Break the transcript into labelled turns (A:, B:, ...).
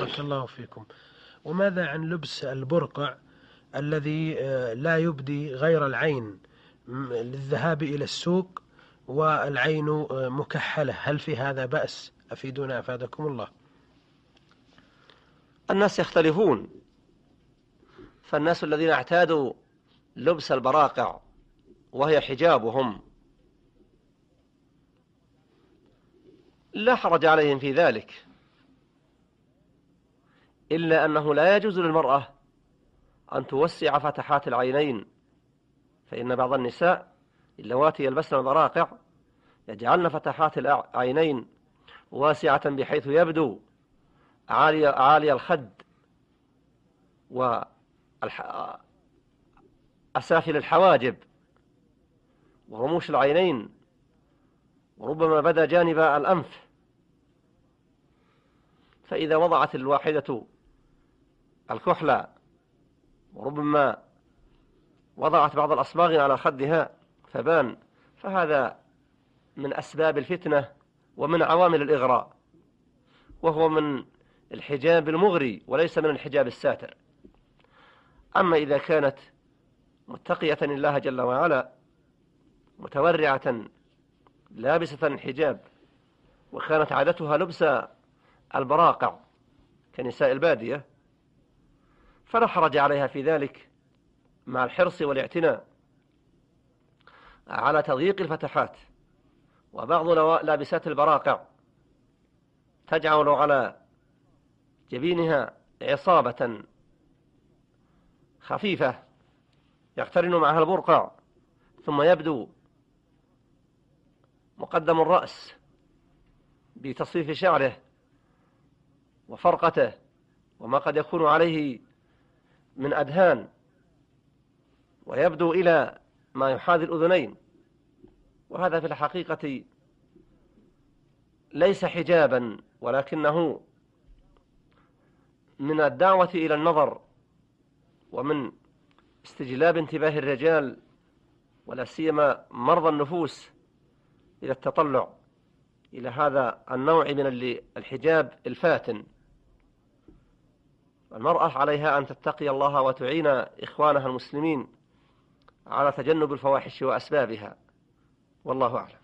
A: بارك الله فيكم. وماذا عن لبس البرقع الذي لا يبدي غير العين للذهاب إلى السوق والعين مكحلة، هل في هذا بأس؟ أفيدونا أفادكم الله.
B: الناس يختلفون، فالناس الذين اعتادوا لبس البراقع وهي حجابهم لا حرج عليهم في ذلك، إلا أنه لا يجوز للمرأة أن توسع فتحات العينين، فإن بعض النساء اللواتي يلبسن البراقع يجعلن فتحات العينين واسعة بحيث يبدو عالي الخد وأسافل الحواجب ورموش العينين، وربما بدا جانب الأنف. فإذا وضعت الواحدة الكحلة وربما وضعت بعض الأصباغ على خدها فبان، فهذا من أسباب الفتنة ومن عوامل الإغراء، وهو من الحجاب المغري وليس من الحجاب الساتر. أما إذا كانت متقية الله جل وعلا متورعة لابسة الحجاب وكانت عادتها لبس البراقع كنساء البادية فلا حرج عليها في ذلك، مع الحرص والاعتناء على تضييق الفتحات. وبعض لابسات البراقع تجعل على جبينها عصابة خفيفة يقترن معها البرقع، ثم يبدو مقدم الرأس بتصفيف شعره وفرقته وما قد يكون عليه من أدهان، ويبدو إلى ما يحاذي الأذنين، وهذا في الحقيقة ليس حجابا، ولكنه من الدعوة إلى النظر ومن استجلاب انتباه الرجال ولا سيما مرضى النفوس إلى التطلع إلى هذا النوع من الحجاب الفاتن. المرأة عليها أن تتقي الله وتعين إخوانها المسلمين على تجنب الفواحش وأسبابها، والله أعلم.